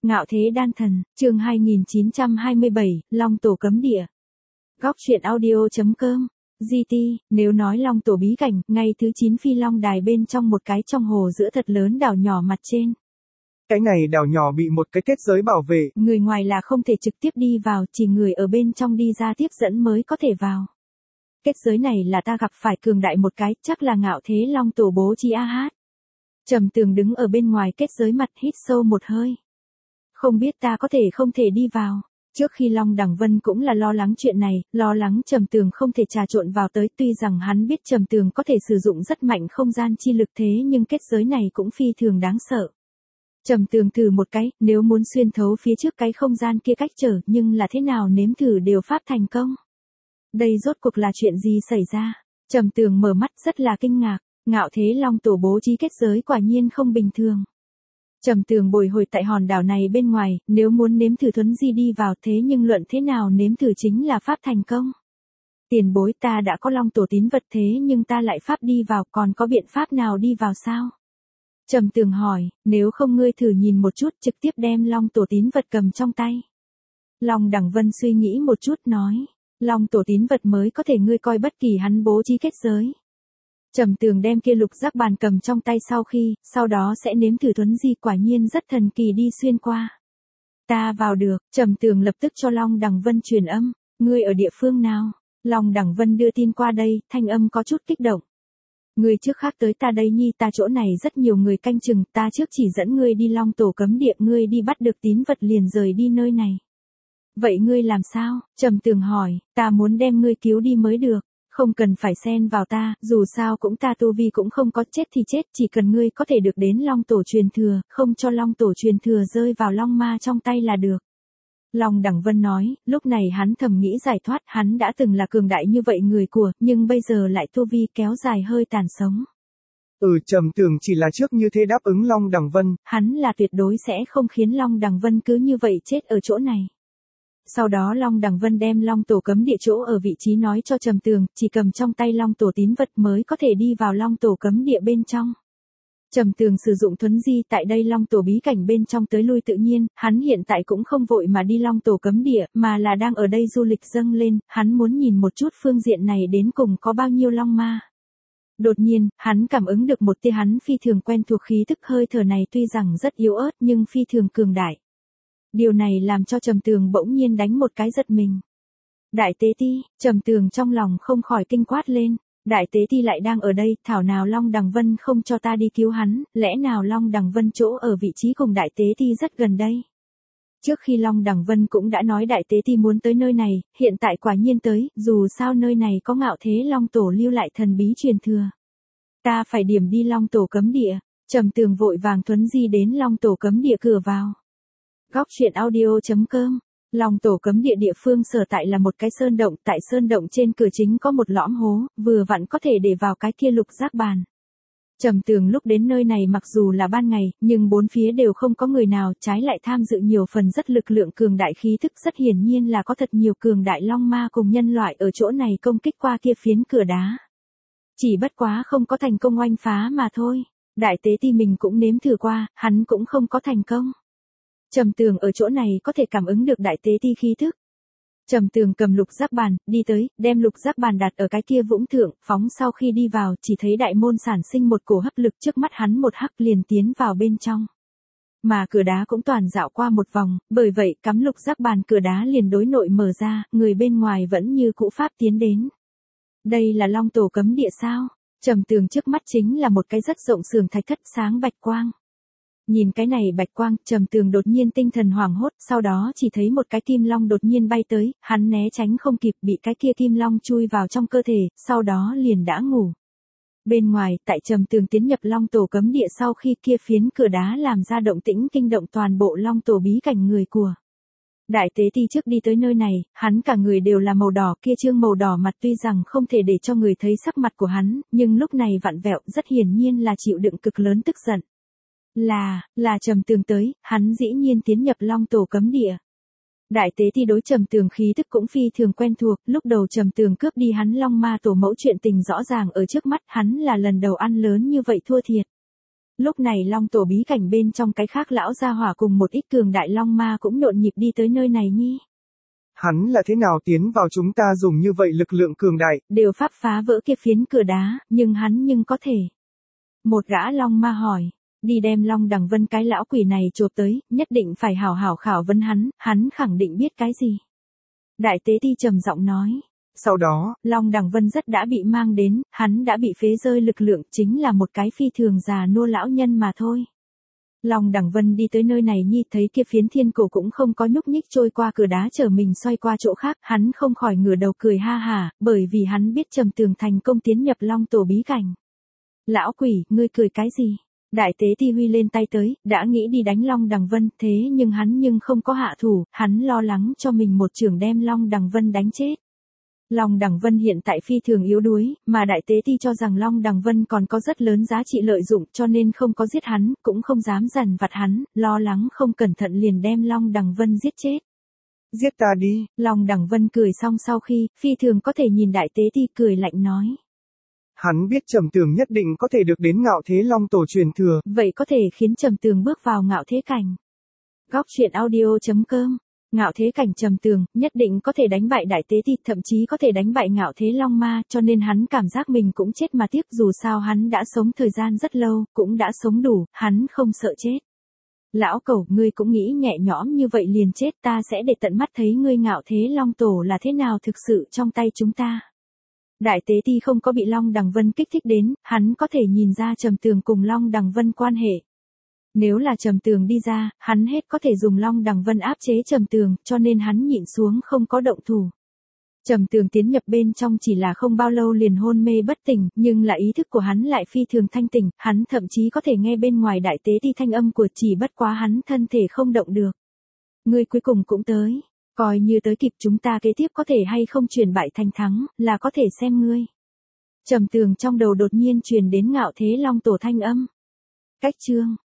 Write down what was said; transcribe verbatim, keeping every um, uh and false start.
Ngạo thế đan thần, chương hai nghìn chín trăm hai mươi bảy, Long tổ cấm địa. Góc truyện audio.com, giê tê, nếu nói Long tổ bí cảnh, ngay thứ chín phi long đài bên trong một cái trong hồ giữa thật lớn đảo nhỏ mặt trên. Cái này đảo nhỏ bị một cái kết giới bảo vệ. Người ngoài là không thể trực tiếp đi vào, chỉ người ở bên trong đi ra tiếp dẫn mới có thể vào. Kết giới này là ta gặp phải cường đại một cái, chắc là Ngạo thế Long tổ bố trí a hát. Trầm Tường đứng ở bên ngoài kết giới mặt hít sâu một hơi. Không biết ta có thể không thể đi vào. Trước khi Long Đằng Vân cũng là lo lắng chuyện này, lo lắng Trầm Tường không thể trà trộn vào tới, tuy rằng hắn biết Trầm Tường có thể sử dụng rất mạnh không gian chi lực thế nhưng kết giới này cũng phi thường đáng sợ. Trầm Tường thử một cái, nếu muốn xuyên thấu phía trước cái không gian kia cách trở, nhưng là thế nào nếm thử đều pháp thành công. Đây rốt cuộc là chuyện gì xảy ra? Trầm Tường mở mắt rất là kinh ngạc, Ngạo thế Long tổ bố trí kết giới quả nhiên không bình thường. Trầm Tường bồi hồi tại hòn đảo này bên ngoài, nếu muốn nếm thử thuấn di đi vào thế nhưng luận thế nào nếm thử chính là pháp thành công. Tiền bối, ta đã có Long tổ tín vật thế nhưng ta lại pháp đi vào, còn có biện pháp nào đi vào sao? Trầm Tường hỏi, nếu không ngươi thử nhìn một chút, trực tiếp đem Long tổ tín vật cầm trong tay. Long Đằng Vân suy nghĩ một chút nói, Long tổ tín vật mới có thể ngươi coi bất kỳ hắn bố trí kết giới. Trầm Tường đem kia lục giác bàn cầm trong tay sau khi, sau đó sẽ nếm thử thuấn di, quả nhiên rất thần kỳ đi xuyên qua. Ta vào được, Trầm Tường lập tức cho Long Đằng Vân truyền âm, ngươi ở địa phương nào? Long Đằng Vân đưa tin qua đây, thanh âm có chút kích động. Ngươi trước khác tới ta đây nhi, ta chỗ này rất nhiều người canh chừng, ta trước chỉ dẫn ngươi đi Long tổ cấm địa, ngươi đi bắt được tín vật liền rời đi nơi này. Vậy ngươi làm sao? Trầm Tường hỏi, ta muốn đem ngươi cứu đi mới được. Không cần phải xen vào ta, dù sao cũng ta tu vi cũng không có, chết thì chết, chỉ cần ngươi có thể được đến Long tổ truyền thừa, không cho Long tổ truyền thừa rơi vào Long ma trong tay là được. Long Đằng Vân nói, lúc này hắn thầm nghĩ giải thoát, hắn đã từng là cường đại như vậy người của, nhưng bây giờ lại tu vi kéo dài hơi tàn sống. Ừ, Trầm Tường chỉ là trước như thế đáp ứng Long Đằng Vân. Hắn là tuyệt đối sẽ không khiến Long Đằng Vân cứ như vậy chết ở chỗ này. Sau đó Long Đằng Vân đem Long tổ cấm địa chỗ ở vị trí nói cho Trầm Tường, chỉ cầm trong tay Long tổ tín vật mới có thể đi vào Long tổ cấm địa bên trong. Trầm Tường sử dụng thuấn di tại đây Long tổ bí cảnh bên trong tới lui tự nhiên, hắn hiện tại cũng không vội mà đi Long tổ cấm địa, mà là đang ở đây du lịch dâng lên, hắn muốn nhìn một chút phương diện này đến cùng có bao nhiêu Long ma. Đột nhiên, hắn cảm ứng được một tia hắn phi thường quen thuộc khí tức, hơi thở này tuy rằng rất yếu ớt nhưng phi thường cường đại. Điều này làm cho Trầm Tường bỗng nhiên đánh một cái giật mình. Đại tế ti, Trầm Tường trong lòng không khỏi kinh quát lên, đại tế ti lại đang ở đây, thảo nào Long Đằng Vân không cho ta đi cứu hắn, lẽ nào Long Đằng Vân chỗ ở vị trí cùng đại tế ti rất gần đây. Trước khi Long Đằng Vân cũng đã nói đại tế ti muốn tới nơi này, hiện tại quả nhiên tới, dù sao nơi này có Ngạo thế Long tổ lưu lại thần bí truyền thừa. Ta phải điểm đi Long tổ cấm địa, Trầm Tường vội vàng thuấn di đến Long tổ cấm địa cửa vào. Góc truyện audio.com, Long tổ cấm địa địa phương sở tại là một cái sơn động, tại sơn động trên cửa chính có một lõm hố, vừa vặn có thể để vào cái kia lục giác bàn. Trầm Tường lúc đến nơi này mặc dù là ban ngày, nhưng bốn phía đều không có người nào, trái lại tham dự nhiều phần rất lực lượng cường đại khí thức, rất hiển nhiên là có thật nhiều cường đại long ma cùng nhân loại ở chỗ này công kích qua kia phiến cửa đá. Chỉ bất quá không có thành công oanh phá mà thôi. Đại tế ti mình cũng nếm thử qua, hắn cũng không có thành công. Trầm Tường ở chỗ này có thể cảm ứng được đại tế ti khí thức. Trầm Tường cầm lục giác bàn, đi tới, đem lục giác bàn đặt ở cái kia vũng thượng, phóng sau khi đi vào, chỉ thấy đại môn sản sinh một cổ hấp lực, trước mắt hắn một hắc liền tiến vào bên trong. Mà cửa đá cũng toàn dạo qua một vòng, bởi vậy cắm lục giác bàn cửa đá liền đối nội mở ra, người bên ngoài vẫn như cũ pháp tiến đến. Đây là Long tổ cấm địa sao? Trầm Tường trước mắt chính là một cái rất rộng sườn thạch thất sáng bạch quang. Nhìn cái này bạch quang, Trầm Tường đột nhiên tinh thần hoảng hốt, sau đó chỉ thấy một cái kim long đột nhiên bay tới, hắn né tránh không kịp, bị cái kia kim long chui vào trong cơ thể, sau đó liền đã ngủ. Bên ngoài, tại Trầm Tường tiến nhập Long tổ cấm địa sau khi kia phiến cửa đá làm ra động tĩnh kinh động toàn bộ Long tổ bí cảnh người của. Đại tế ti trước đi tới nơi này, hắn cả người đều là màu đỏ, kia trương màu đỏ mặt tuy rằng không thể để cho người thấy sắc mặt của hắn, nhưng lúc này vặn vẹo, rất hiển nhiên là chịu đựng cực lớn tức giận. Là, là Trầm Tường tới, hắn dĩ nhiên tiến nhập Long tổ cấm địa. Đại tế ti đối Trầm Tường khí tức cũng phi thường quen thuộc, lúc đầu Trầm Tường cướp đi hắn Long ma tổ mẫu chuyện tình rõ ràng ở trước mắt, hắn là lần đầu ăn lớn như vậy thua thiệt. Lúc này long tổ bí cảnh bên trong cái khác lão gia hỏa cùng một ít cường đại long ma cũng nhộn nhịp đi tới nơi này nhi. Hắn là thế nào tiến vào chúng ta dùng như vậy lực lượng cường đại? Đều pháp phá vỡ kia phiến cửa đá, nhưng hắn nhưng có thể. Một gã long ma hỏi, đi đem Long Đằng Vân cái lão quỷ này chộp tới, nhất định phải hảo hảo khảo vấn hắn, hắn khẳng định biết cái gì. Đại tế ti trầm giọng nói. Sau đó, Long Đằng Vân rất đã bị mang đến, hắn đã bị phế rơi lực lượng, chính là một cái phi thường già nua lão nhân mà thôi. Long Đằng Vân đi tới nơi này nhi thấy kia phiến thiên cổ cũng không có nhúc nhích trôi qua cửa đá chở mình xoay qua chỗ khác, hắn không khỏi ngửa đầu cười ha hà, bởi vì hắn biết Trầm Tường thành công tiến nhập Long tổ bí cảnh. Lão quỷ, ngươi cười cái gì? Đại tế ti huy lên tay tới, đã nghĩ đi đánh Long Đằng Vân, thế nhưng hắn nhưng không có hạ thủ, hắn lo lắng cho mình một chưởng đem Long Đằng Vân đánh chết. Long Đằng Vân hiện tại phi thường yếu đuối, mà đại tế ti cho rằng Long Đằng Vân còn có rất lớn giá trị lợi dụng cho nên không có giết hắn, cũng không dám dằn vặt hắn, lo lắng không cẩn thận liền đem Long Đằng Vân giết chết. Giết ta đi. Long Đằng Vân cười xong sau khi, phi thường có thể nhìn đại tế ti cười lạnh nói. Hắn biết Trầm Tường nhất định có thể được đến Ngạo Thế Long tổ truyền thừa. Vậy có thể khiến Trầm Tường bước vào Ngạo Thế cảnh. Góc truyện audio chấm com. Ngạo Thế cảnh Trầm Tường, nhất định có thể đánh bại đại tế ti, thậm chí có thể đánh bại Ngạo Thế Long Ma, cho nên hắn cảm giác mình cũng chết mà tiếc, dù sao hắn đã sống thời gian rất lâu, cũng đã sống đủ, hắn không sợ chết. Lão cẩu, ngươi cũng nghĩ nhẹ nhõm như vậy liền chết, ta sẽ để tận mắt thấy ngươi Ngạo Thế Long tổ là thế nào thực sự trong tay chúng ta. Đại tế ti không có bị Long Đằng Vân kích thích đến, hắn có thể nhìn ra Trầm Tường cùng Long Đằng Vân quan hệ. Nếu là Trầm Tường đi ra, hắn hết có thể dùng Long Đằng Vân áp chế Trầm Tường, cho nên hắn nhịn xuống không có động thủ. Trầm Tường tiến nhập bên trong chỉ là không bao lâu liền hôn mê bất tỉnh, nhưng là ý thức của hắn lại phi thường thanh tỉnh, hắn thậm chí có thể nghe bên ngoài đại tế ti thanh âm của, chỉ bất quá hắn thân thể không động được. Ngươi cuối cùng cũng tới. Coi như tới kịp, chúng ta kế tiếp có thể hay không chuyển bại thành thắng, là có thể xem ngươi. Trầm Tường trong đầu đột nhiên truyền đến Ngạo Thế Long tổ thanh âm. Cách chương